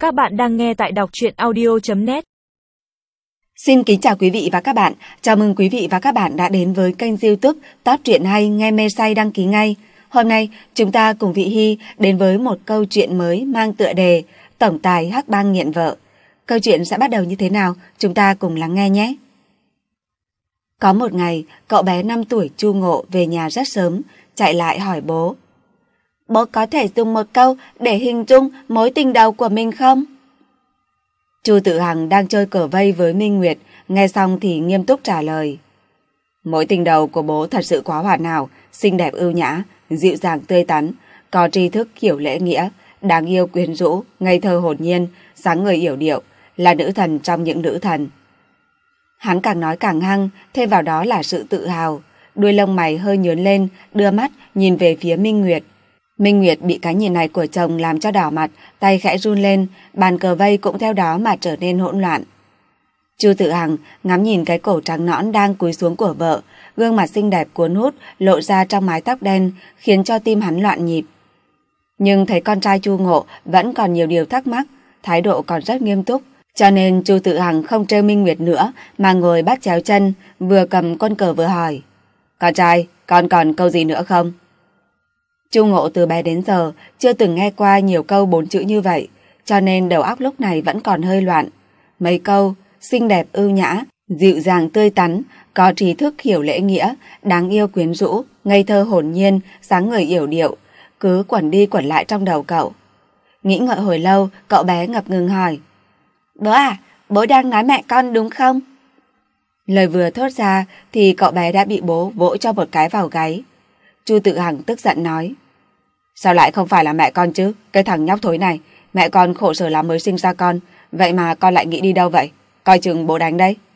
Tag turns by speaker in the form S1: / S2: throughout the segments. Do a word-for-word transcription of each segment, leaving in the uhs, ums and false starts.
S1: Các bạn đang nghe tại đọc truyện audio chấm net.
S2: Xin kính chào quý vị và các bạn. Chào mừng quý vị và các bạn đã đến với kênh YouTube Top Truyện Hay Nghe Mê Say đăng ký ngay. Hôm nay chúng ta cùng Vị Hy đến với một câu chuyện mới mang tựa đề Tổng tài hắc bang nghiện vợ. Câu chuyện sẽ bắt đầu như thế nào? Chúng ta cùng lắng nghe nhé. Có một ngày, cậu bé năm tuổi Chu Ngộ về nhà rất sớm, chạy lại hỏi bố. Bố có thể dùng một câu để hình dung mối tình đầu của mình không? Chu Tự Hằng đang chơi cờ vây với Minh Nguyệt, nghe xong thì nghiêm túc trả lời. Mối tình đầu của bố thật sự quá hoàn hảo, xinh đẹp ưu nhã, dịu dàng tươi tắn, có tri thức hiểu lễ nghĩa, đáng yêu quyến rũ, ngây thơ hồn nhiên, dáng người yểu điệu, là nữ thần trong những nữ thần. Hắn càng nói càng hăng, thêm vào đó là sự tự hào, đuôi lông mày hơi nhướng lên, đưa mắt nhìn về phía Minh Nguyệt. Minh Nguyệt bị cái nhìn này của chồng làm cho đỏ mặt, tay khẽ run lên, bàn cờ vây cũng theo đó mà trở nên hỗn loạn. Chu Tự Hằng ngắm nhìn cái cổ trắng nõn đang cúi xuống của vợ, gương mặt xinh đẹp cuốn hút lộ ra trong mái tóc đen, khiến cho tim hắn loạn nhịp. Nhưng thấy con trai Chu Ngộ vẫn còn nhiều điều thắc mắc, thái độ còn rất nghiêm túc, cho nên Chu Tự Hằng không trêu Minh Nguyệt nữa mà ngồi bắt chéo chân, vừa cầm con cờ vừa hỏi. Con trai, con còn câu gì nữa không? Chu Ngộ từ bé đến giờ chưa từng nghe qua nhiều câu bốn chữ như vậy, cho nên đầu óc lúc này vẫn còn hơi loạn. Mấy câu, xinh đẹp ưu nhã, dịu dàng tươi tắn, có trí thức hiểu lễ nghĩa, đáng yêu quyến rũ, ngây thơ hồn nhiên, dáng người yểu điệu, cứ quẩn đi quẩn lại trong đầu cậu. Nghĩ ngợi hồi lâu, cậu bé ngập ngừng hỏi. Bố à, bố đang nói mẹ con đúng không? Lời vừa thốt ra thì cậu bé đã bị bố vỗ cho một cái vào gáy. Chu Tự Hằng tức giận nói. Sao lại không phải là mẹ con chứ? Cái thằng nhóc thối này, mẹ con khổ sở lắm mới sinh ra con, vậy mà con lại nghĩ đi đâu vậy? Coi chừng bố đánh đấy.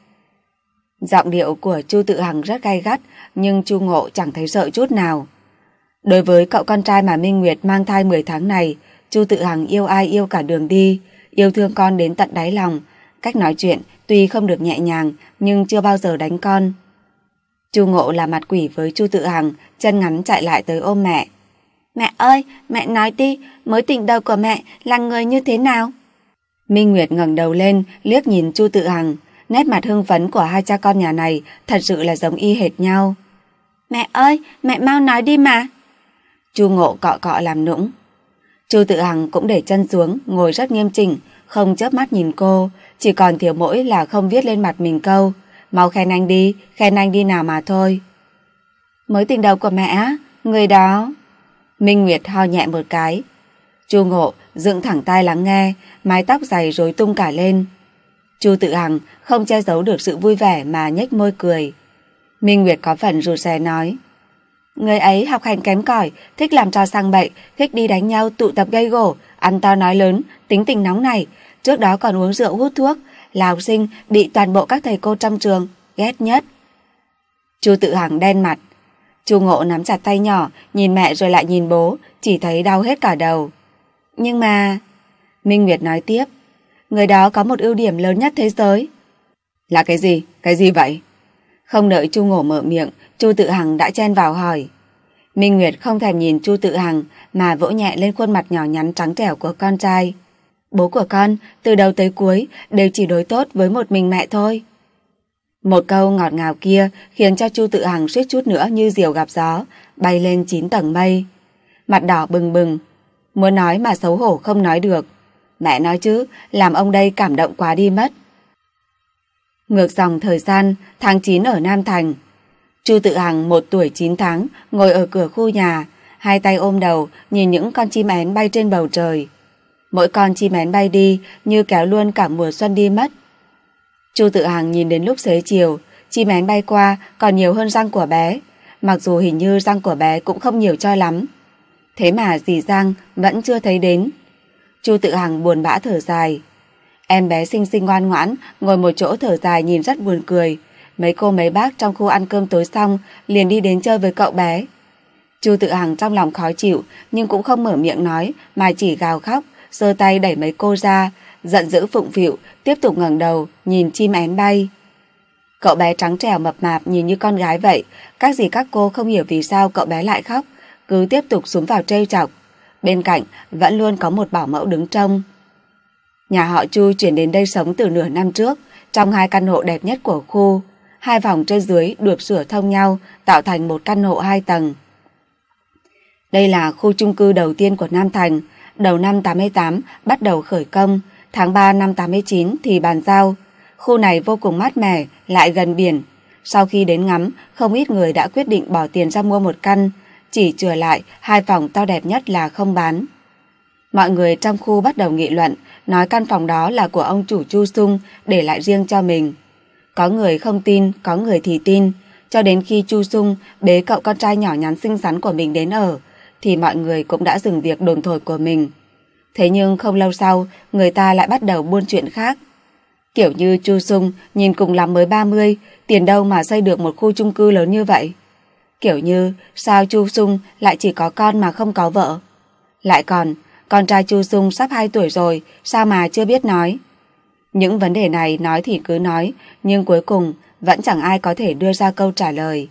S2: Giọng điệu của Chu Tự Hằng rất gay gắt, nhưng Chu Ngộ chẳng thấy sợ chút nào. Đối với cậu con trai mà Minh Nguyệt mang thai mười tháng này, Chu Tự Hằng yêu ai yêu cả đường đi, yêu thương con đến tận đáy lòng. Cách nói chuyện tuy không được nhẹ nhàng, nhưng chưa bao giờ đánh con. Chu Ngộ là mặt quỷ với Chu Tự Hằng, chân ngắn chạy lại tới ôm mẹ. Mẹ ơi, mẹ nói đi, mối tình đầu của mẹ là người như thế nào? Minh Nguyệt ngẩng đầu lên, liếc nhìn Chu Tự Hằng, nét mặt hưng phấn của hai cha con nhà này thật sự là giống y hệt nhau. Mẹ ơi, mẹ mau nói đi mà. Chu Ngộ cọ cọ làm nũng. Chu Tự Hằng cũng để chân xuống, ngồi rất nghiêm chỉnh, không chớp mắt nhìn cô, chỉ còn thiếu mỗi là không viết lên mặt mình câu. Mau khen anh đi, khen anh đi nào mà thôi. Mối tình đầu của mẹ á, người đó. Minh Nguyệt ho nhẹ một cái. Chu Ngộ dựng thẳng tai lắng nghe, mái tóc dày rối tung cả lên. Chu Tự Hằng không che giấu được sự vui vẻ mà nhếch môi cười. Minh Nguyệt có phần rụt rè nói. Người ấy học hành kém cỏi, thích làm trò sang bậy, thích đi đánh nhau, tụ tập gây gổ, ăn to nói lớn, tính tình nóng này. Trước đó còn uống rượu hút thuốc, là học sinh bị toàn bộ các thầy cô trong trường ghét nhất. Chu Tự Hằng đen mặt. Chu Ngộ nắm chặt tay nhỏ, nhìn mẹ rồi lại nhìn bố, chỉ thấy đau hết cả đầu. Nhưng mà... Minh Nguyệt nói tiếp. Người đó có một ưu điểm lớn nhất thế giới. Là cái gì? Cái gì vậy? Không đợi Chu Ngộ mở miệng, Chu Tự Hằng đã chen vào hỏi. Minh Nguyệt không thèm nhìn Chu Tự Hằng mà vỗ nhẹ lên khuôn mặt nhỏ nhắn trắng trẻo của con trai. Bố của con từ đầu tới cuối đều chỉ đối tốt với một mình mẹ thôi. Một câu ngọt ngào kia khiến cho Chu Tự Hằng suýt chút nữa như diều gặp gió, bay lên chín tầng mây. Mặt đỏ bừng bừng, muốn nói mà xấu hổ không nói được. Mẹ nói chứ, làm ông đây cảm động quá đi mất. Ngược dòng thời gian, tháng chín ở Nam Thành. Chu Tự Hằng một tuổi chín tháng, ngồi ở cửa khu nhà, hai tay ôm đầu, nhìn những con chim én bay trên bầu trời. Mỗi con chim én bay đi như kéo luôn cả mùa xuân đi mất. Chu Tự Hằng nhìn đến lúc xế chiều, chim én bay qua còn nhiều hơn răng của bé, mặc dù hình như răng của bé cũng không nhiều cho lắm. Thế mà dì Giang vẫn chưa thấy đến. Chu Tự Hằng buồn bã thở dài. Em bé xinh xinh ngoan ngoãn ngồi một chỗ thở dài nhìn rất buồn cười. Mấy cô mấy bác trong khu ăn cơm tối xong liền đi đến chơi với cậu bé. Chu Tự Hằng trong lòng khó chịu nhưng cũng không mở miệng nói mà chỉ gào khóc, giơ tay đẩy mấy cô ra, giận dữ phụng phịu, tiếp tục ngẩng đầu nhìn chim én bay. Cậu bé trắng trẻo mập mạp nhìn như con gái vậy, các dì các cô không hiểu vì sao cậu bé lại khóc, cứ tiếp tục xúm vào trêu chọc. Bên cạnh vẫn luôn có một bảo mẫu đứng trông. Nhà họ Chu chuyển đến đây sống từ nửa năm trước, trong hai căn hộ đẹp nhất của khu. Hai phòng trên dưới được sửa thông nhau, tạo thành một căn hộ hai tầng. Đây là khu chung cư đầu tiên của Nam Thành, đầu năm tám mươi tám bắt đầu khởi công, tháng ba năm tám mươi chín thì bàn giao. Khu này vô cùng mát mẻ, lại gần biển. Sau khi đến ngắm, không ít người đã quyết định bỏ tiền ra mua một căn, chỉ chừa lại hai phòng to đẹp nhất là không bán. Mọi người trong khu bắt đầu nghị luận, nói căn phòng đó là của ông chủ Chu Sung, để lại riêng cho mình. Có người không tin, có người thì tin, cho đến khi Chu Sung bế cậu con trai nhỏ nhắn xinh xắn của mình đến ở, thì mọi người cũng đã dừng việc đồn thổi của mình. Thế nhưng không lâu sau, người ta lại bắt đầu buôn chuyện khác. Kiểu như Chu Sung nhìn cùng lắm mới ba mươi, tiền đâu mà xây được một khu chung cư lớn như vậy. Kiểu như sao Chu Sung lại chỉ có con mà không có vợ. Lại còn, con trai Chu Sung sắp hai tuổi rồi, sao mà chưa biết nói. Những vấn đề này nói thì cứ nói, nhưng cuối cùng vẫn chẳng ai có thể đưa ra câu trả lời.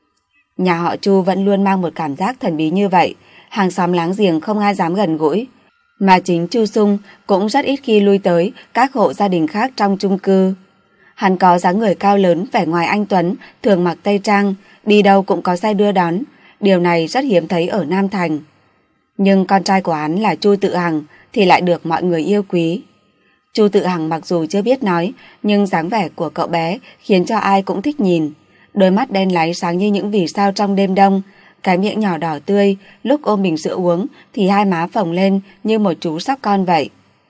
S2: Nhà họ Chu vẫn luôn mang một cảm giác thần bí như vậy, hàng xóm láng giềng không ai dám gần gũi. Mà chính Chu Sung cũng rất ít khi lui tới các hộ gia đình khác trong chung cư. Hắn có dáng người cao lớn, vẻ ngoài anh tuấn, thường mặc tây trang, đi đâu cũng có xe đưa đón. Điều này rất hiếm thấy ở Nam Thành. Nhưng con trai của hắn là Chu Tự Hằng thì lại được mọi người yêu quý. Chu Tự Hằng mặc dù chưa biết nói, nhưng dáng vẻ của cậu bé khiến cho ai cũng thích nhìn. Đôi mắt đen láy sáng như những vì sao trong đêm đông, cái miệng nhỏ đỏ tươi, lúc ôm bình sữa uống thì hai má phồng lên như một chú sóc con vậy.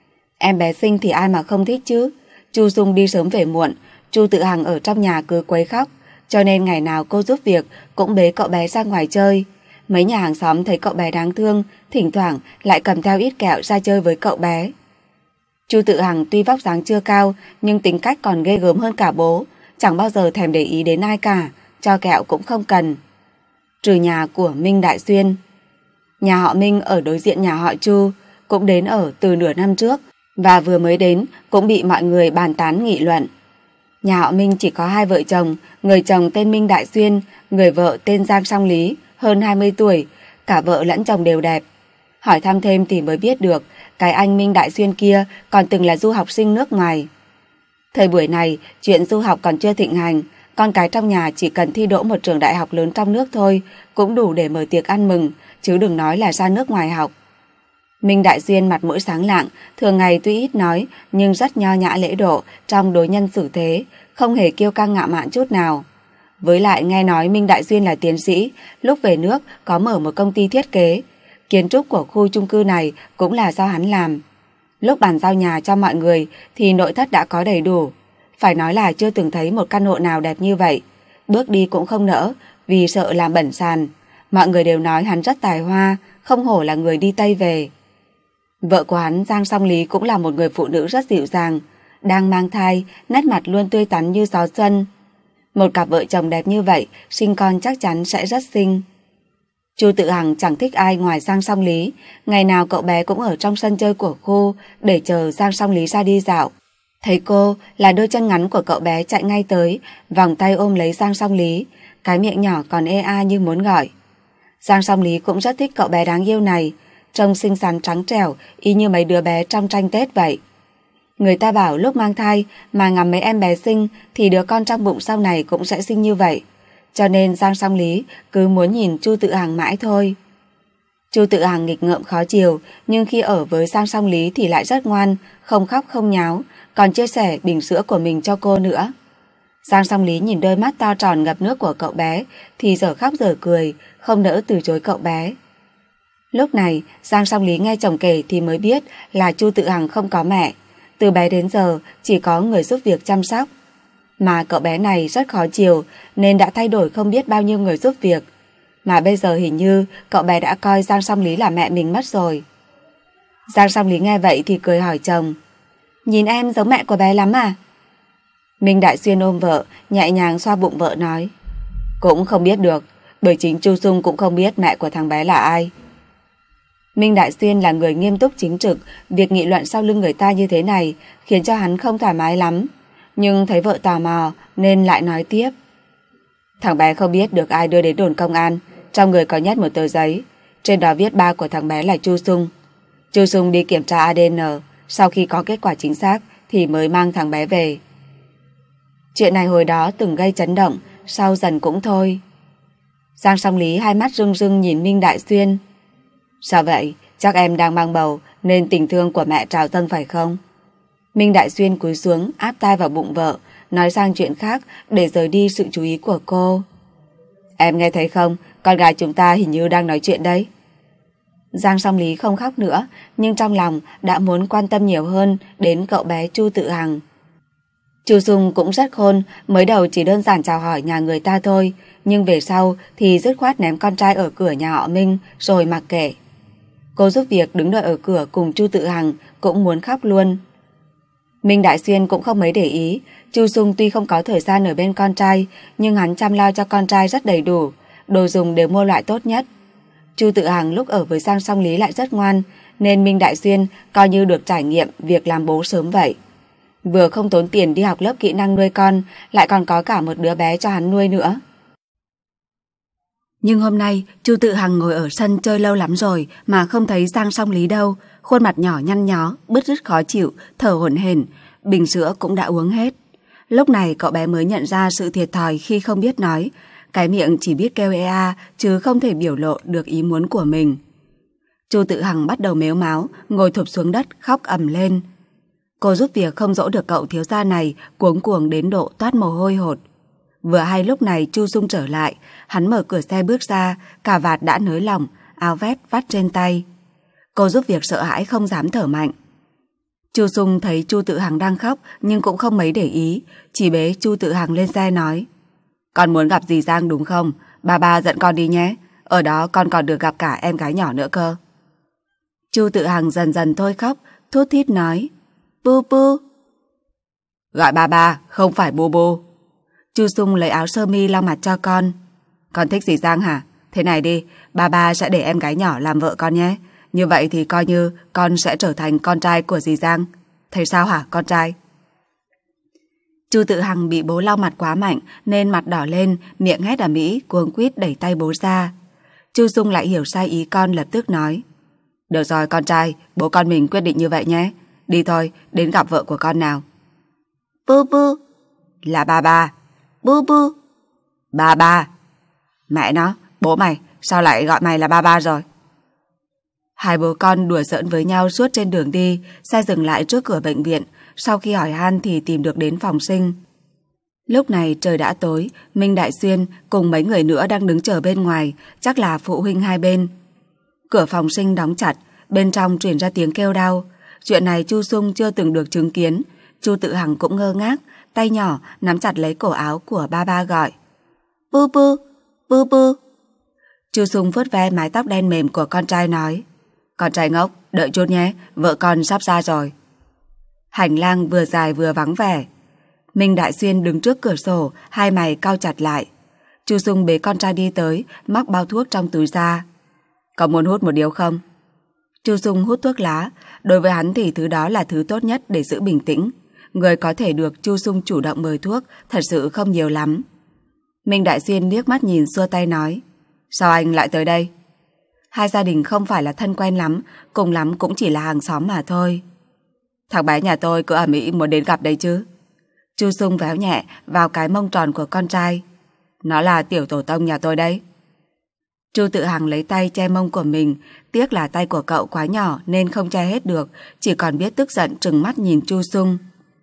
S2: Em bé xinh thì ai mà không thích chứ. Chu Sung đi sớm về muộn, Chu Tự Hằng ở trong nhà cứ quấy khóc, cho nên ngày nào cô giúp việc cũng bế cậu bé ra ngoài chơi. Mấy nhà hàng xóm thấy cậu bé đáng thương, thỉnh thoảng lại cầm theo ít kẹo ra chơi với cậu bé. Chu Tự Hằng tuy vóc dáng chưa cao, nhưng tính cách còn ghê gớm hơn cả bố, chẳng bao giờ thèm để ý đến ai cả, cho kẹo cũng không cần. Trừ nhà của Minh Đại Xuyên. Nhà họ Minh ở đối diện nhà họ Chu, cũng đến ở từ nửa năm trước, và vừa mới đến cũng bị mọi người bàn tán nghị luận. Nhà họ Minh chỉ có hai vợ chồng, người chồng tên Minh Đại Xuyên, người vợ tên Giang Song Lý, hơn hai mươi tuổi, cả vợ lẫn chồng đều đẹp. Hỏi thăm thêm thì mới biết được, cái anh Minh Đại Xuyên kia còn từng là du học sinh nước ngoài. Thời buổi này, chuyện du học còn chưa thịnh hành, con cái trong nhà chỉ cần thi đỗ một trường đại học lớn trong nước thôi, cũng đủ để mở tiệc ăn mừng, chứ đừng nói là ra nước ngoài học. Minh Đại Xuyên mặt mũi sáng lạng, thường ngày tuy ít nói, nhưng rất nho nhã lễ độ trong đối nhân xử thế, không hề kiêu căng ngạo mạn chút nào. Với lại nghe nói Minh Đại Xuyên là tiến sĩ, lúc về nước có mở một công ty thiết kế. Kiến trúc của khu chung cư này cũng là do hắn làm. Lúc bàn giao nhà cho mọi người thì nội thất đã có đầy đủ. Phải nói là chưa từng thấy một căn hộ nào đẹp như vậy. Bước đi cũng không nỡ vì sợ làm bẩn sàn. Mọi người đều nói hắn rất tài hoa, không hổ là người đi Tây về. Vợ của hắn, Giang Song Lý, cũng là một người phụ nữ rất dịu dàng. Đang mang thai, nét mặt luôn tươi tắn như gió xuân. Một cặp vợ chồng đẹp như vậy, sinh con chắc chắn sẽ rất xinh. Chu Tự Hằng chẳng thích ai ngoài Giang Song Lý. Ngày nào cậu bé cũng ở trong sân chơi của khu để chờ Giang Song Lý ra đi dạo. Thấy cô là đôi chân ngắn của cậu bé chạy ngay tới, vòng tay ôm lấy Giang Song Lý, cái miệng nhỏ còn ê a như muốn gọi. Giang Song Lý cũng rất thích cậu bé đáng yêu này, trông xinh xắn trắng trẻo y như mấy đứa bé trong tranh Tết vậy. Người ta bảo lúc mang thai mà ngắm mấy em bé xinh thì đứa con trong bụng sau này cũng sẽ xinh như vậy. Cho nên Giang Song Lý cứ muốn nhìn Chu Tự Hằng mãi thôi. Chu Tự Hằng nghịch ngợm khó chiều, nhưng khi ở với Giang Song Lý thì lại rất ngoan, không khóc không nháo, còn chia sẻ bình sữa của mình cho cô nữa. Giang Song Lý nhìn đôi mắt to tròn ngập nước của cậu bé thì giờ khóc giờ cười, không nỡ từ chối cậu bé. Lúc này Giang Song Lý nghe chồng kể thì mới biết là Chu Tự Hằng không có mẹ, từ bé đến giờ chỉ có người giúp việc chăm sóc. Mà cậu bé này rất khó chiều nên đã thay đổi không biết bao nhiêu người giúp việc. Mà bây giờ hình như cậu bé đã coi Giang Song Lý là mẹ mình mất rồi. Giang Song Lý nghe vậy thì cười hỏi chồng: "Nhìn em giống mẹ của bé lắm à?" Minh Đại Xuyên ôm vợ, nhẹ nhàng xoa bụng vợ nói: "Cũng không biết được, bởi chính Chu Sung cũng không biết mẹ của thằng bé là ai." Minh Đại Xuyên là người nghiêm túc chính trực, việc nghị luận sau lưng người ta như thế này khiến cho hắn không thoải mái lắm, nhưng thấy vợ tò mò nên lại nói tiếp: "Thằng bé không biết được ai đưa đến đồn công an, trong người có nhét một tờ giấy, trên đó viết ba của thằng bé là Chu Sung. Chu Sung đi kiểm tra a đê en, sau khi có kết quả chính xác thì mới mang thằng bé về. Chuyện này hồi đó từng gây chấn động, sau dần cũng thôi. Giang Song Lý hai mắt rưng rưng nhìn Minh Đại Xuyên. Sao vậy? Chắc em đang mang bầu nên tình thương của mẹ trào dâng phải không? Minh Đại Xuyên cúi xuống áp tai vào bụng vợ, nói sang chuyện khác để rời đi sự chú ý của cô. Em nghe thấy không? Con gái chúng ta hình như đang nói chuyện đấy. Giang Song Lý không khóc nữa, nhưng trong lòng đã muốn quan tâm nhiều hơn đến cậu bé Chu Tự Hằng. Chu Dung cũng rất khôn, mới đầu chỉ đơn giản chào hỏi nhà người ta thôi, nhưng về sau thì dứt khoát ném con trai ở cửa nhà họ Minh rồi mặc kệ. Cô giúp việc đứng đợi ở cửa cùng Chu Tự Hằng cũng muốn khóc luôn. Minh Đại Xuyên cũng không mấy để ý, Chu Dung tuy không có thời gian ở bên con trai, nhưng hắn chăm lo cho con trai rất đầy đủ, đồ dùng đều mua loại tốt nhất. Chu Tự Hằng lúc ở với Giang Song Lý lại rất ngoan, nên Minh Đại Xuyên coi như được trải nghiệm việc làm bố sớm vậy. Vừa không tốn tiền đi học lớp kỹ năng nuôi con, lại còn có cả một đứa bé cho hắn nuôi nữa. Nhưng hôm nay Chu Tự Hằng ngồi ở sân chơi lâu lắm rồi mà không thấy Giang Song Lý đâu, khuôn mặt nhỏ nhăn nhó, bứt rứt khó chịu, thở hổn hển, bình sữa cũng đã uống hết. Lúc này cậu bé mới nhận ra sự thiệt thòi khi không biết nói, cái miệng chỉ biết kêu ea a chứ không thể biểu lộ được ý muốn của mình. Chu Tự Hằng bắt đầu mếu máo, ngồi thụp xuống đất khóc ầm lên. Cô giúp việc không dỗ được cậu thiếu gia này, cuống cuồng đến độ toát mồ hôi hột. Vừa hay lúc này Chu Dung trở lại, hắn mở cửa xe bước ra, cà vạt đã nới lỏng, áo vest vắt trên tay. Cô giúp việc sợ hãi không dám thở mạnh. Chu Dung thấy Chu Tự Hằng đang khóc nhưng cũng không mấy để ý, chỉ bế Chu Tự Hằng lên xe nói: Con muốn gặp dì Giang đúng không? Ba ba dẫn con đi nhé, ở đó con còn được gặp cả em gái nhỏ nữa cơ. Chu Tự Hằng dần dần thôi khóc, thút thít nói: Bu bu. Gọi ba ba, không phải bu bu. Chu Dung lấy áo sơ mi lau mặt cho con. Con thích dì Giang hả? Thế này đi, ba ba sẽ để em gái nhỏ làm vợ con nhé. Như vậy thì coi như con sẽ trở thành con trai của dì Giang. Thấy sao hả con trai? Chu Tự Hằng bị bố lau mặt quá mạnh nên mặt đỏ lên, miệng hét ầm ĩ, cuống quýt đẩy tay bố ra. Chu Dung lại hiểu sai ý con, lập tức nói: Được rồi con trai, bố con mình quyết định như vậy nhé. Đi thôi, đến gặp vợ của con nào. Bu bu. Là ba ba. Bu bu. Ba ba. Mẹ nó, bố mày, sao lại gọi mày là ba ba rồi? Hai bố con đùa giỡn với nhau suốt trên đường đi, xe dừng lại trước cửa bệnh viện, sau khi hỏi han thì tìm được đến phòng sinh. Lúc này trời đã tối, Minh Đại Xuyên cùng mấy người nữa đang đứng chờ bên ngoài, chắc là phụ huynh hai bên. Cửa phòng sinh đóng chặt, bên trong truyền ra tiếng kêu đau. Chuyện này Chu Dung chưa từng được chứng kiến. Chu Tự Hằng cũng ngơ ngác, tay nhỏ nắm chặt lấy cổ áo của ba ba gọi: Bu bu, bu bu. Chu Dung vuốt ve mái tóc đen mềm của con trai nói: Con trai ngốc, đợi chút nhé, vợ con sắp ra rồi. Hành lang vừa dài vừa vắng vẻ. Minh Đại Xuyên đứng trước cửa sổ, hai mày cau chặt lại. Chu Dung bế con trai đi tới, móc bao thuốc trong túi ra. Có muốn hút một điếu không? Chu Dung hút thuốc lá, đối với hắn thì thứ đó là thứ tốt nhất để giữ bình tĩnh. Người có thể được Chu Dung chủ động mời thuốc thật sự không nhiều lắm. Minh Đại Xuyên liếc mắt nhìn xua tay nói: Sao anh lại tới đây? Hai gia đình không phải là thân quen lắm, cùng lắm cũng chỉ là hàng xóm mà thôi. Thằng bé nhà tôi cứ ầm ĩ muốn đến gặp đây chứ. Chu Dung véo nhẹ vào cái mông tròn của con trai. Nó là tiểu tổ tông nhà tôi đấy. Chu Tự Hằng lấy tay che mông của mình, tiếc là tay của cậu quá nhỏ nên không che hết được, chỉ còn biết tức giận trừng mắt nhìn Chu Dung.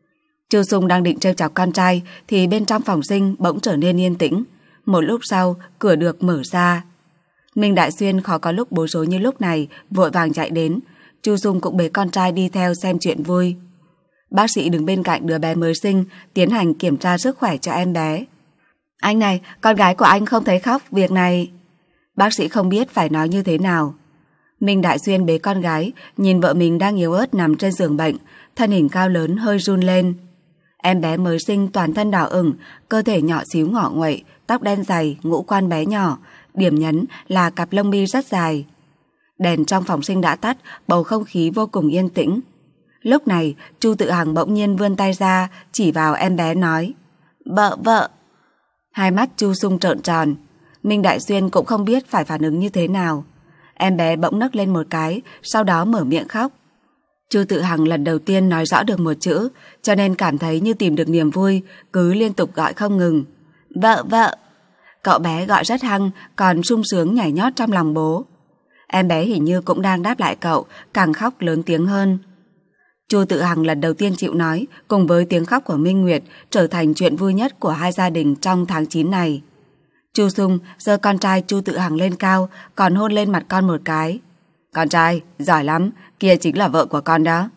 S2: Chu Dung đang định trêu chọc con trai thì bên trong phòng sinh bỗng trở nên yên tĩnh. Một lúc sau, cửa được mở ra. Minh Đại Xuyên khó có lúc bối rối như lúc này, vội vàng chạy đến. Chu Dung cũng bế con trai đi theo xem chuyện vui. Bác sĩ đứng bên cạnh đứa bé mới sinh, tiến hành kiểm tra sức khỏe cho em bé. Anh này, con gái của anh không thấy khóc, việc này... Bác sĩ không biết phải nói như thế nào. Minh Đại Xuyên bế con gái, nhìn vợ mình đang yếu ớt nằm trên giường bệnh, thân hình cao lớn hơi run lên. Em bé mới sinh toàn thân đỏ ửng, cơ thể nhỏ xíu ngọ nguậy, tóc đen dày, ngũ quan bé nhỏ, điểm nhấn là cặp lông mi rất dài. Đèn trong phòng sinh đã tắt, bầu không khí vô cùng yên tĩnh. Lúc này, Chu Tự Hằng bỗng nhiên vươn tay ra, chỉ vào em bé nói: Vợ, vợ. Hai mắt Chu Dung trợn tròn. Minh Đại Xuyên cũng không biết phải phản ứng như thế nào. Em bé bỗng nấc lên một cái, sau đó mở miệng khóc. Chu Tự Hằng lần đầu tiên nói rõ được một chữ, cho nên cảm thấy như tìm được niềm vui, cứ liên tục gọi không ngừng. Vợ, vợ! Cậu bé gọi rất hăng, còn sung sướng nhảy nhót trong lòng bố. Em bé hình như cũng đang đáp lại cậu, càng khóc lớn tiếng hơn. Chu Tự Hằng lần đầu tiên chịu nói, cùng với tiếng khóc của Minh Nguyệt, trở thành chuyện vui nhất của hai gia đình trong tháng chín này. Chu Sung giơ con trai Chu Tự Hằng lên cao, còn hôn lên mặt con một cái. Con trai, giỏi lắm, kia chính là vợ của con đó.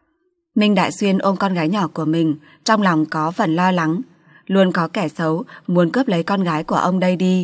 S2: Minh Đại Xuyên ôm con gái nhỏ của mình, trong lòng có phần lo lắng. Luôn có kẻ xấu muốn cướp lấy con gái của ông đây đi.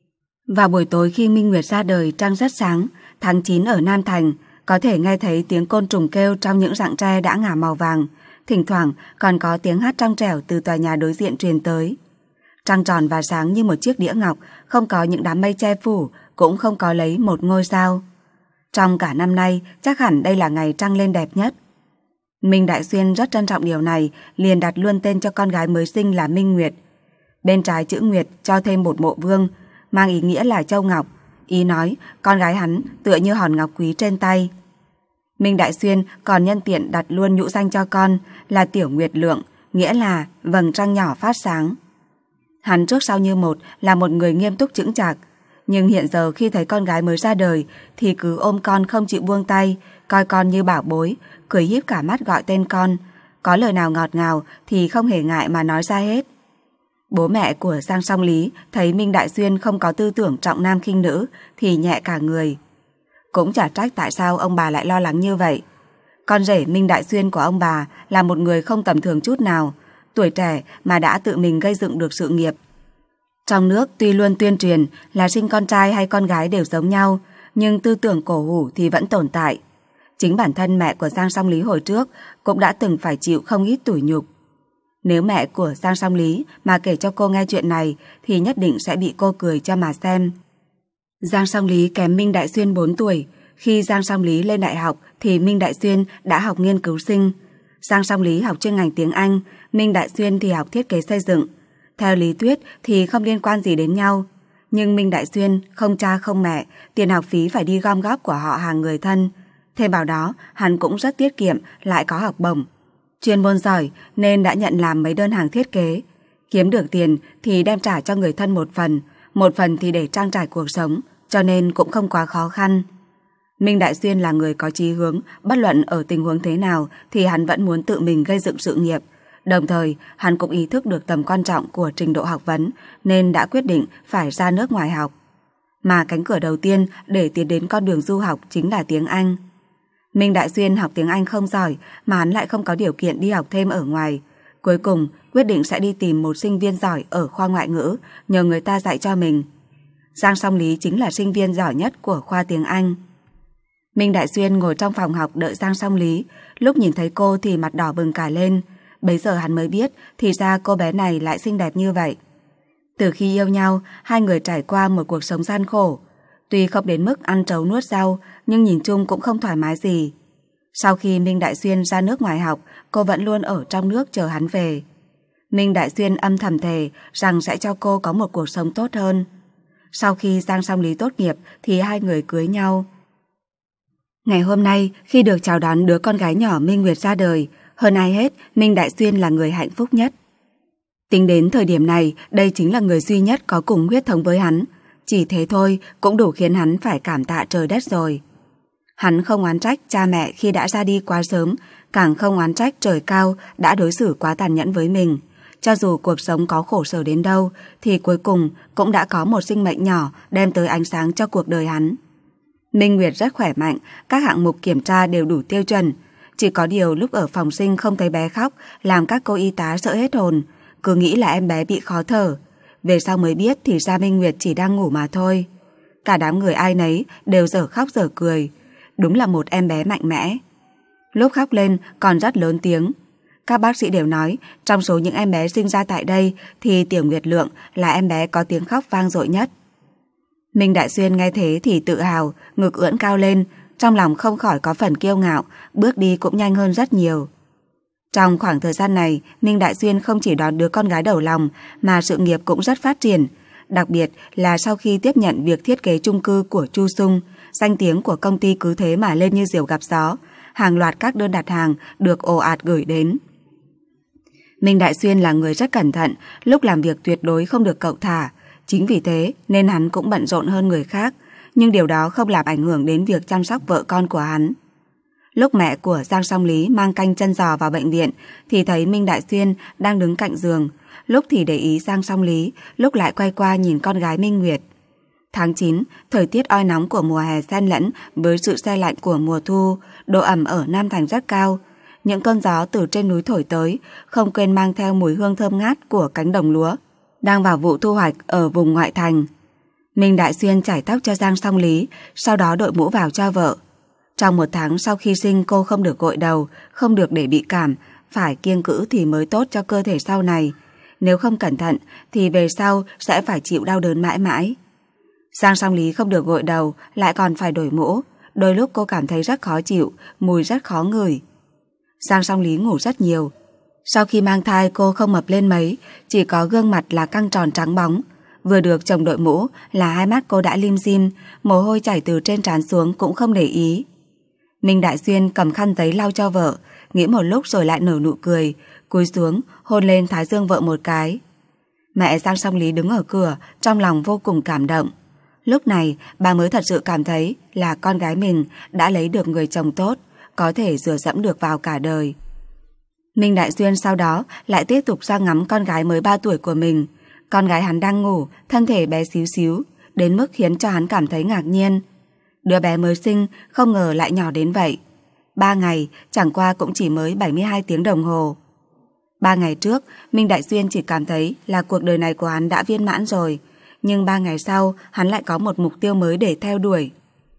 S2: Vào buổi tối khi Minh Nguyệt ra đời, trăng rất sáng. Tháng chín ở Nam Thành, có thể nghe thấy tiếng côn trùng kêu trong những rặng tre đã ngả màu vàng. Thỉnh thoảng còn có tiếng hát trong trẻo từ tòa nhà đối diện truyền tới. Trăng tròn và sáng như một chiếc đĩa ngọc, không có những đám mây che phủ, cũng không có lấy một ngôi sao. Trong cả năm nay, chắc hẳn đây là ngày trăng lên đẹp nhất. Minh Đại Xuyên rất trân trọng điều này, liền đặt luôn tên cho con gái mới sinh là Minh Nguyệt. Bên trái chữ Nguyệt cho thêm một mộ vương, mang ý nghĩa là châu ngọc. Ý nói con gái hắn tựa như hòn ngọc quý trên tay. Minh Đại Xuyên còn nhân tiện đặt luôn nhũ danh cho con là Tiểu Nguyệt Lượng, nghĩa là vầng trăng nhỏ phát sáng. Hắn trước sau như một là một người nghiêm túc chững chạc, nhưng hiện giờ khi thấy con gái mới ra đời thì cứ ôm con không chịu buông tay, coi con như bảo bối, cười híp cả mắt gọi tên con, có lời nào ngọt ngào thì không hề ngại mà nói ra hết. Bố mẹ của Giang Song Lý thấy Minh Đại Xuyên không có tư tưởng trọng nam khinh nữ thì nhẹ cả người. Cũng chả trách tại sao ông bà lại lo lắng như vậy. Con rể Minh Đại Xuyên của ông bà là một người không tầm thường chút nào, tuổi trẻ mà đã tự mình gây dựng được sự nghiệp. Trong nước tuy luôn tuyên truyền là sinh con trai hay con gái đều giống nhau, nhưng tư tưởng cổ hủ thì vẫn tồn tại. Chính bản thân mẹ của Giang Song Lý hồi trước cũng đã từng phải chịu không ít tủi nhục. Nếu mẹ của Giang Song Lý mà kể cho cô nghe chuyện này thì nhất định sẽ bị cô cười cho mà xem. Giang Song Lý kém Minh Đại Xuyên bốn tuổi. Khi Giang Song Lý lên đại học thì Minh Đại Xuyên đã học nghiên cứu sinh. Giang Song Lý học chuyên ngành tiếng Anh, Minh Đại Xuyên thì học thiết kế xây dựng. Theo lý thuyết thì không liên quan gì đến nhau. Nhưng Minh Đại Xuyên không cha không mẹ, tiền học phí phải đi gom góp của họ hàng người thân. Thêm vào đó, hắn cũng rất tiết kiệm, lại có học bổng. Chuyên môn giỏi nên đã nhận làm mấy đơn hàng thiết kế. Kiếm được tiền thì đem trả cho người thân một phần, một phần thì để trang trải cuộc sống, cho nên cũng không quá khó khăn. Minh Đại Xuyên là người có chí hướng, bất luận ở tình huống thế nào thì hắn vẫn muốn tự mình gây dựng sự nghiệp. Đồng thời, hắn cũng ý thức được tầm quan trọng của trình độ học vấn nên đã quyết định phải ra nước ngoài học. Mà cánh cửa đầu tiên để tiến đến con đường du học chính là tiếng Anh. Minh Đại Xuyên học tiếng Anh không giỏi mà hắn lại không có điều kiện đi học thêm ở ngoài. Cuối cùng quyết định sẽ đi tìm một sinh viên giỏi ở khoa ngoại ngữ, nhờ người ta dạy cho mình. Giang Song Lý chính là sinh viên giỏi nhất của khoa tiếng Anh. Minh Đại Xuyên ngồi trong phòng học đợi Giang Song Lý, lúc nhìn thấy cô thì mặt đỏ bừng cả lên. Bấy giờ hắn mới biết thì ra cô bé này lại xinh đẹp như vậy. Từ khi yêu nhau, hai người trải qua một cuộc sống gian khổ. Tuy không đến mức ăn trấu nuốt rau, nhưng nhìn chung cũng không thoải mái gì. Sau khi Minh Đại Xuyên ra nước ngoài học, cô vẫn luôn ở trong nước chờ hắn về. Minh Đại Xuyên âm thầm thề rằng sẽ cho cô có một cuộc sống tốt hơn. Sau khi Giang Song Lý tốt nghiệp thì hai người cưới nhau. Ngày hôm nay, khi được chào đón đứa con gái nhỏ Minh Nguyệt ra đời, hơn ai hết, Minh Đại Xuyên là người hạnh phúc nhất. Tính đến thời điểm này, đây chính là người duy nhất có cùng huyết thống với hắn. Chỉ thế thôi cũng đủ khiến hắn phải cảm tạ trời đất rồi. Hắn không oán trách cha mẹ khi đã ra đi quá sớm, càng không oán trách trời cao đã đối xử quá tàn nhẫn với mình. Cho dù cuộc sống có khổ sở đến đâu, thì cuối cùng cũng đã có một sinh mệnh nhỏ đem tới ánh sáng cho cuộc đời hắn. Minh Nguyệt rất khỏe mạnh, các hạng mục kiểm tra đều đủ tiêu chuẩn. Chỉ có điều lúc ở phòng sinh không thấy bé khóc, làm các cô y tá sợ hết hồn, cứ nghĩ là em bé bị khó thở. Về sau mới biết thì ra Minh Nguyệt chỉ đang ngủ mà thôi. Cả đám người ai nấy đều dở khóc dở cười. Đúng là một em bé mạnh mẽ. Lúc khóc lên còn rất lớn tiếng. Các bác sĩ đều nói trong số những em bé sinh ra tại đây thì Tiểu Nguyệt Lượng là em bé có tiếng khóc vang dội nhất. Minh Đại Xuyên nghe thế thì tự hào, ngực ưỡn cao lên, trong lòng không khỏi có phần kiêu ngạo, bước đi cũng nhanh hơn rất nhiều. Trong khoảng thời gian này, Minh Đại Xuyên không chỉ đón đứa con gái đầu lòng mà sự nghiệp cũng rất phát triển. Đặc biệt là sau khi tiếp nhận việc thiết kế chung cư của Chu Sung, danh tiếng của công ty cứ thế mà lên như diều gặp gió. hàng loạt các đơn đặt hàng được ồ ạt gửi đến. Minh Đại Xuyên là người rất cẩn thận, lúc làm việc tuyệt đối không được cẩu thả. Chính vì thế nên hắn cũng bận rộn hơn người khác, nhưng điều đó không làm ảnh hưởng đến việc chăm sóc vợ con của hắn. Lúc mẹ của Giang Song Lý mang canh chân giò vào bệnh viện thì thấy Minh Đại Xuyên đang đứng cạnh giường, lúc thì để ý Giang Song Lý, lúc lại quay qua nhìn con gái Minh Nguyệt. Tháng chín, thời tiết oi nóng của mùa hè xen lẫn với sự se lạnh của mùa thu, độ ẩm ở Nam Thành rất cao. Những cơn gió từ trên núi thổi tới, không quên mang theo mùi hương thơm ngát của cánh đồng lúa đang vào vụ thu hoạch ở vùng ngoại thành. Minh Đại Xuyên chải tóc cho Giang Song Lý, sau đó đội mũ vào cho vợ. Trong một tháng sau khi sinh, cô không được gội đầu, không được để bị cảm, phải kiêng cữ thì mới tốt cho cơ thể sau này. Nếu không cẩn thận thì về sau sẽ phải chịu đau đớn mãi mãi. Giang Song Lý không được gội đầu, lại còn phải đổi mũ. Đôi lúc cô cảm thấy rất khó chịu, mùi rất khó ngửi. Giang Song Lý ngủ rất nhiều. Sau khi mang thai cô không mập lên mấy, chỉ có gương mặt là căng tròn trắng bóng. Vừa được chồng đội mũ là hai mắt cô đã lim dim, mồ hôi chảy từ trên trán xuống cũng không để ý. Minh Đại Xuyên cầm khăn giấy lau cho vợ, nghĩ một lúc rồi lại nở nụ cười, cúi xuống hôn lên thái dương vợ một cái. Mẹ Giang Song Lý đứng ở cửa, trong lòng vô cùng cảm động. Lúc này bà mới thật sự cảm thấy là con gái mình đã lấy được người chồng tốt, có thể dựa dẫm được vào cả đời. Minh Đại Xuyên sau đó lại tiếp tục ra ngắm con gái mới ba tuổi của mình. Con gái hắn đang ngủ, thân thể bé xíu xíu, đến mức khiến cho hắn cảm thấy ngạc nhiên. Đứa bé mới sinh không ngờ lại nhỏ đến vậy. Ba ngày, chẳng qua cũng chỉ mới bảy mươi hai tiếng đồng hồ. Ba ngày trước, Minh Đại Xuyên chỉ cảm thấy là cuộc đời này của hắn đã viên mãn rồi. Nhưng ba ngày sau, hắn lại có một mục tiêu mới để theo đuổi.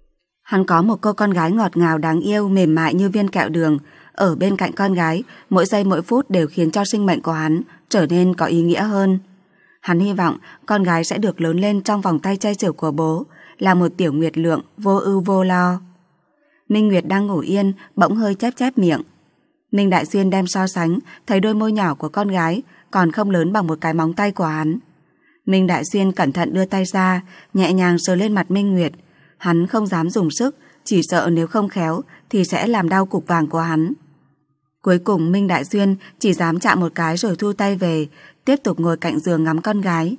S2: Hắn có một cô con gái ngọt ngào đáng yêu, mềm mại như viên kẹo đường. Ở bên cạnh con gái, mỗi giây mỗi phút đều khiến cho sinh mệnh của hắn trở nên có ý nghĩa hơn. Hắn hy vọng con gái sẽ được lớn lên trong vòng tay chay chở của bố, là một tiểu nguyệt lượng vô ưu vô lo. Minh Nguyệt đang ngủ yên, bỗng hơi chép chép miệng. Minh Đại Xuyên đem so sánh, thấy đôi môi nhỏ của con gái còn không lớn bằng một cái móng tay của hắn. Minh Đại Xuyên cẩn thận đưa tay ra, nhẹ nhàng sờ lên mặt Minh Nguyệt. Hắn không dám dùng sức, chỉ sợ nếu không khéo thì sẽ làm đau cục vàng của hắn. Cuối cùng Minh Đại Xuyên chỉ dám chạm một cái rồi thu tay về, tiếp tục ngồi cạnh giường ngắm con gái.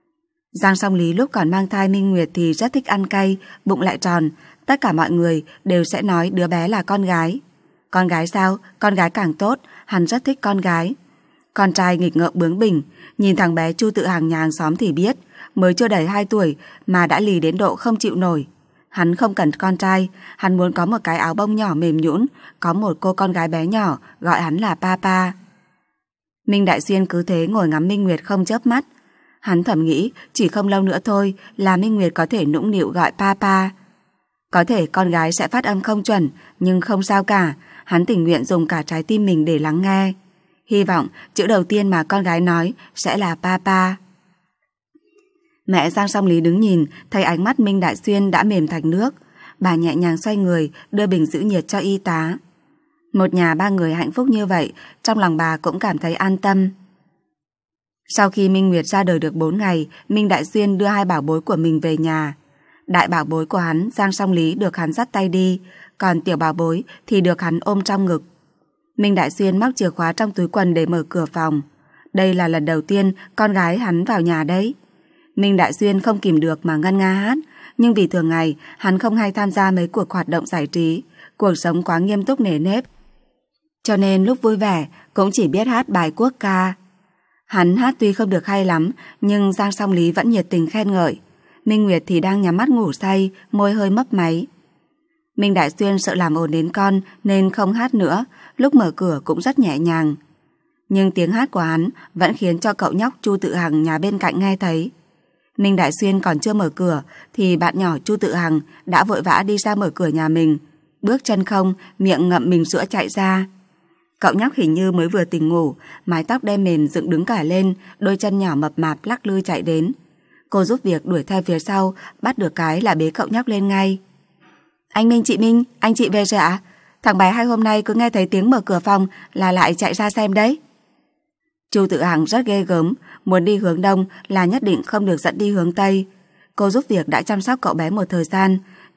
S2: Giang Song Lý lúc còn mang thai Minh Nguyệt thì rất thích ăn cay, bụng lại tròn. Tất cả mọi người đều sẽ nói đứa bé là con gái. Con gái sao? Con gái càng tốt, hắn rất thích con gái. Con trai nghịch ngợm bướng bỉnh, nhìn thằng bé Chu Tự Hàng nhà hàng xóm thì biết, mới chưa đầy hai tuổi mà đã lì đến độ không chịu nổi. Hắn không cần con trai, hắn muốn có một cái áo bông nhỏ mềm nhũn, có một cô con gái bé nhỏ gọi hắn là Papa. Minh Đại Xuyên cứ thế ngồi ngắm Minh Nguyệt không chớp mắt. Hắn thầm nghĩ chỉ không lâu nữa thôi là Minh Nguyệt có thể nũng nịu gọi Papa. Có thể con gái sẽ phát âm không chuẩn, nhưng không sao cả, hắn tình nguyện dùng cả trái tim mình để lắng nghe. Hy vọng chữ đầu tiên mà con gái nói sẽ là Papa. Mẹ Giang Song Lý đứng nhìn, thấy ánh mắt Minh Đại Xuyên đã mềm thành nước. Bà nhẹ nhàng xoay người, đưa bình giữ nhiệt cho y tá. Một nhà ba người hạnh phúc như vậy, trong lòng bà cũng cảm thấy an tâm. Sau khi Minh Nguyệt ra đời được bốn ngày, Minh Đại Xuyên đưa hai bảo bối của mình về nhà. Đại bảo bối của hắn, Giang Song Lý, được hắn dắt tay đi, còn tiểu bảo bối thì được hắn ôm trong ngực. Minh Đại Xuyên móc chìa khóa trong túi quần để mở cửa phòng. Đây là lần đầu tiên con gái hắn vào nhà đấy. Minh Đại Xuyên không kìm được mà ngân nga hát, nhưng vì thường ngày hắn không hay tham gia mấy cuộc hoạt động giải trí, cuộc sống quá nghiêm túc nề nếp. Cho nên lúc vui vẻ cũng chỉ biết hát bài quốc ca. Hắn hát tuy không được hay lắm, nhưng Giang Song Lý vẫn nhiệt tình khen ngợi. Minh Nguyệt thì đang nhắm mắt ngủ say, môi hơi mấp máy. Minh Đại Xuyên sợ làm ồn đến con nên không hát nữa, lúc mở cửa cũng rất nhẹ nhàng. Nhưng tiếng hát của hắn vẫn khiến cho cậu nhóc Chu Tự Hằng nhà bên cạnh nghe thấy. Minh Đại Xuyên còn chưa mở cửa thì bạn nhỏ Chu Tự Hằng đã vội vã đi ra mở cửa nhà mình, bước chân không, miệng ngậm bình sữa chạy ra. Cậu nhóc hình như mới vừa tỉnh ngủ, mái tóc đen mềm dựng đứng cả lên, đôi chân nhỏ mập mạp lắc lư chạy đến. Cô giúp việc đuổi theo phía sau, bắt được cái là bế cậu nhóc lên ngay. Anh Minh, chị Minh, anh chị về rồi ạ? Thằng bé hai hôm nay cứ nghe thấy tiếng mở cửa phòng là lại chạy ra xem đấy. Chu Tự Hằng rất ghê gớm, muốn đi hướng đông là nhất định không được dẫn đi hướng tây. Cô giúp việc đã chăm sóc cậu bé một thời gian,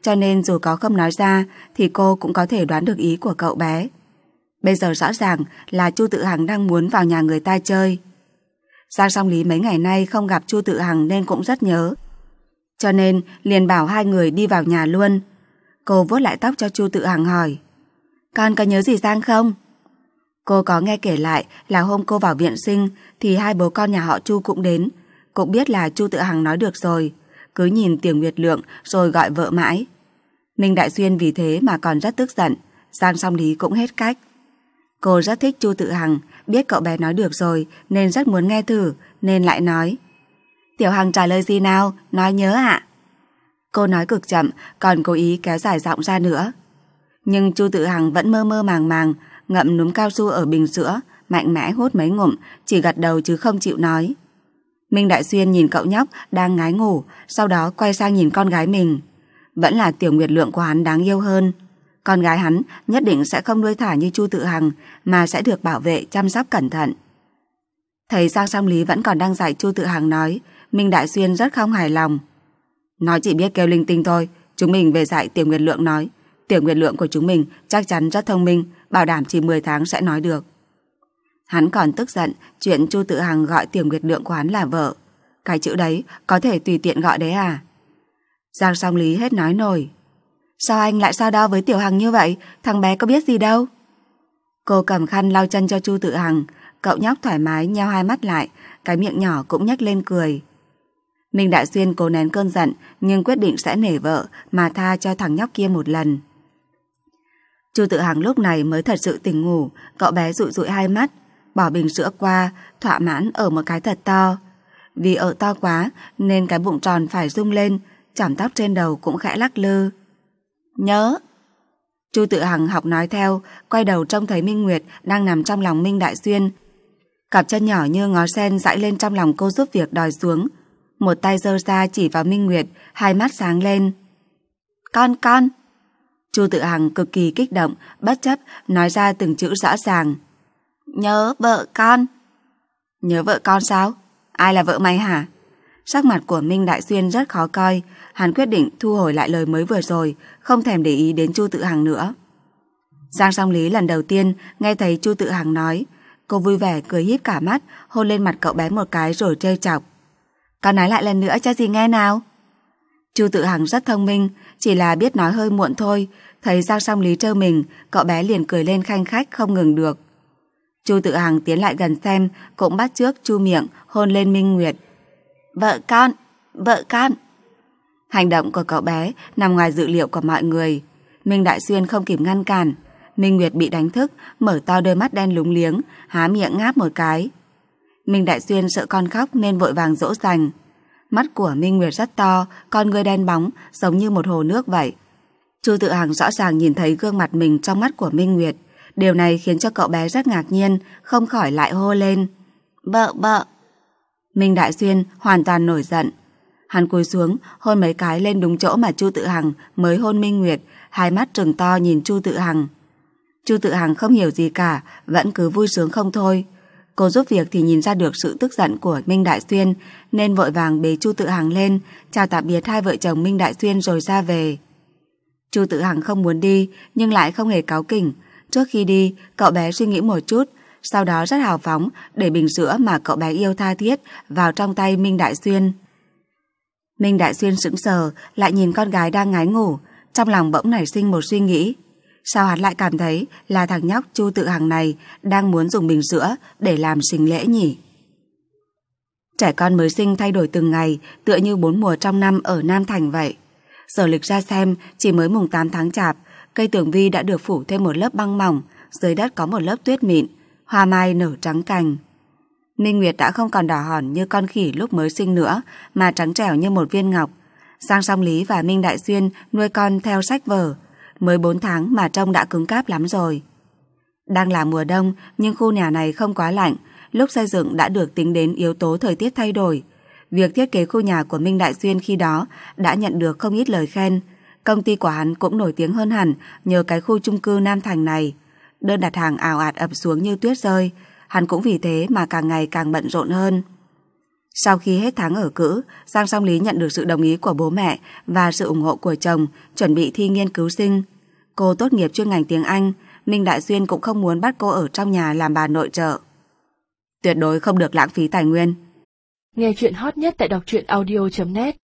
S2: cho nên dù có không nói ra thì cô cũng có thể đoán được ý của cậu bé. Bây giờ rõ ràng là Chu Tự Hằng đang muốn vào nhà người ta chơi. Giang Song Lý mấy ngày nay không gặp Chu Tự Hằng nên cũng rất nhớ, cho nên liền bảo hai người đi vào nhà luôn. Cô vuốt lại tóc cho Chu Tự Hằng hỏi: Con có nhớ gì Giang không? Cô có nghe kể lại là hôm cô vào viện sinh thì hai bố con nhà họ Chu cũng đến, cũng biết là Chu Tự Hằng nói được rồi, cứ nhìn Tiểu Nguyệt Lượng rồi gọi vợ mãi. Ninh Đại Xuyên vì thế mà còn rất tức giận. Giang Song Lý cũng hết cách. Cô rất thích Chu Tự Hằng, biết cậu bé nói được rồi nên rất muốn nghe thử, nên lại nói: Tiểu Hằng trả lời gì nào, nói nhớ ạ. Cô nói cực chậm, còn cố ý kéo dài giọng ra nữa. Nhưng Chu Tự Hằng vẫn mơ mơ màng màng, ngậm núm cao su ở bình sữa, mạnh mẽ hút mấy ngụm, chỉ gật đầu chứ không chịu nói. Minh Đại Xuyên nhìn cậu nhóc đang ngái ngủ, sau đó quay sang nhìn con gái mình. Vẫn là Tiểu Nguyệt Lượng của hắn đáng yêu hơn. Con gái hắn nhất định sẽ không nuôi thả như Chu Tự Hằng, mà sẽ được bảo vệ chăm sóc cẩn thận. Thấy Giang Song Lý vẫn còn đang dạy Chu Tự Hằng nói, Minh Đại Xuyên rất không hài lòng. Nó chỉ biết kêu linh tinh thôi, chúng mình về dạy Tiểu Nguyệt Lượng nói. Tiểu Nguyệt Lượng của chúng mình chắc chắn rất thông minh, bảo đảm chỉ mười tháng sẽ nói được. Hắn còn tức giận chuyện Chu Tự Hằng gọi Tiểu Nguyệt Lượng của hắn là vợ. Cái chữ đấy có thể tùy tiện gọi đấy à? Giang Song Lý hết nói nổi. Sao anh lại so đo với Tiểu Hằng như vậy? Thằng bé có biết gì đâu. Cô cầm khăn lau chân cho Chu Tự Hằng. Cậu nhóc thoải mái nheo hai mắt lại, cái miệng nhỏ cũng nhếch lên cười. Minh Đại Xuyên cố nén cơn giận, nhưng quyết định sẽ nể vợ mà tha cho thằng nhóc kia một lần. Chu Tự Hằng lúc này mới thật sự tỉnh ngủ. Cậu bé dụi dụi hai mắt, bỏ bình sữa qua, thỏa mãn ở một cái thật to. Vì ở to quá nên cái bụng tròn phải rung lên, chỏm tóc trên đầu cũng khẽ lắc lư. Nhớ. Chu Tự Hằng học nói theo, quay đầu trông thấy Minh Nguyệt đang nằm trong lòng Minh Đại Xuyên. Cặp chân nhỏ như ngó sen dãi lên trong lòng cô giúp việc đòi xuống. Một tay giơ ra chỉ vào Minh Nguyệt, hai mắt sáng lên. Con con. Chu Tự Hằng cực kỳ kích động, bất chấp nói ra từng chữ rõ ràng. Nhớ vợ con. Nhớ vợ con sao? Ai là vợ mày hả? Sắc mặt của Minh Đại Xuyên rất khó coi. Hắn quyết định thu hồi lại lời mới vừa rồi, không thèm để ý đến Chu Tự Hằng nữa. Giang Song Lý lần đầu tiên nghe thấy Chu Tự Hằng nói, cô vui vẻ cười híp cả mắt, hôn lên mặt cậu bé một cái rồi trêu chọc. Con nói lại lần nữa cho dì nghe nào. Chu Tự Hằng rất thông minh, chỉ là biết nói hơi muộn thôi. Thấy Giang Song Lý trêu mình, cậu bé liền cười lên khanh khách không ngừng được. Chu Tự Hằng tiến lại gần xem, cũng bắt chước chu miệng hôn lên Minh Nguyệt. Vợ con, vợ con. Hành động của cậu bé nằm ngoài dự liệu của mọi người. Minh Đại Xuyên không kịp ngăn cản. Minh Nguyệt bị đánh thức, mở to đôi mắt đen lúng liếng, há miệng ngáp một cái. Minh Đại Xuyên sợ con khóc nên vội vàng dỗ dành. Mắt của Minh Nguyệt rất to, con ngươi đen bóng, giống như một hồ nước vậy. Chu Tự Hằng rõ ràng nhìn thấy gương mặt mình trong mắt của Minh Nguyệt. Điều này khiến cho cậu bé rất ngạc nhiên, không khỏi lại hô lên. Bợ bợ. Minh Đại Xuyên hoàn toàn nổi giận. Hắn cúi xuống, hôn mấy cái lên đúng chỗ mà Chu Tự Hằng mới hôn Minh Nguyệt, hai mắt trừng to nhìn Chu Tự Hằng. Chu Tự Hằng không hiểu gì cả, vẫn cứ vui sướng không thôi. Cô giúp việc thì nhìn ra được sự tức giận của Minh Đại Xuyên, nên vội vàng bế Chu Tự Hằng lên, chào tạm biệt hai vợ chồng Minh Đại Xuyên rồi ra về. Chu Tự Hằng không muốn đi, nhưng lại không hề cáu kỉnh. Trước khi đi, cậu bé suy nghĩ một chút, sau đó rất hào phóng để bình sữa mà cậu bé yêu tha thiết vào trong tay Minh Đại Xuyên. Minh Đại Xuyên sững sờ, lại nhìn con gái đang ngái ngủ, trong lòng bỗng nảy sinh một suy nghĩ. Sao hắn lại cảm thấy là thằng nhóc Chu Tự Hằng này đang muốn dùng bình sữa để làm sinh lễ nhỉ? Trẻ con mới sinh thay đổi từng ngày, tựa như bốn mùa trong năm ở Nam Thành vậy. Giờ lịch ra xem, chỉ mới mùng tám tháng Chạp, cây tường vi đã được phủ thêm một lớp băng mỏng, dưới đất có một lớp tuyết mịn, hoa mai nở trắng cành. Minh Nguyệt đã không còn đỏ hòn như con khỉ lúc mới sinh nữa, mà trắng trẻo như một viên ngọc. Giang Song Lý và Minh Đại Xuyên nuôi con theo sách vở, mới bốn tháng mà trông đã cứng cáp lắm rồi. Đang là mùa đông, nhưng khu nhà này không quá lạnh, lúc xây dựng đã được tính đến yếu tố thời tiết thay đổi. Việc thiết kế khu nhà của Minh Đại Xuyên khi đó đã nhận được không ít lời khen. Công ty của hắn cũng nổi tiếng hơn hẳn nhờ cái khu chung cư Nam Thành này. Đơn đặt hàng ào ạt ập xuống như tuyết rơi, hắn cũng vì thế mà càng ngày càng bận rộn hơn. Sau khi hết tháng ở cữ, Giang Song Lý nhận được sự đồng ý của bố mẹ và sự ủng hộ của chồng, chuẩn bị thi nghiên cứu sinh. Cô tốt nghiệp chuyên ngành tiếng Anh, Minh Đại Xuyên cũng không muốn bắt cô ở trong nhà làm bà nội trợ. Tuyệt đối không được lãng phí tài nguyên.
S1: Nghe chuyện hot nhất tại đọc truyện audio chấm net.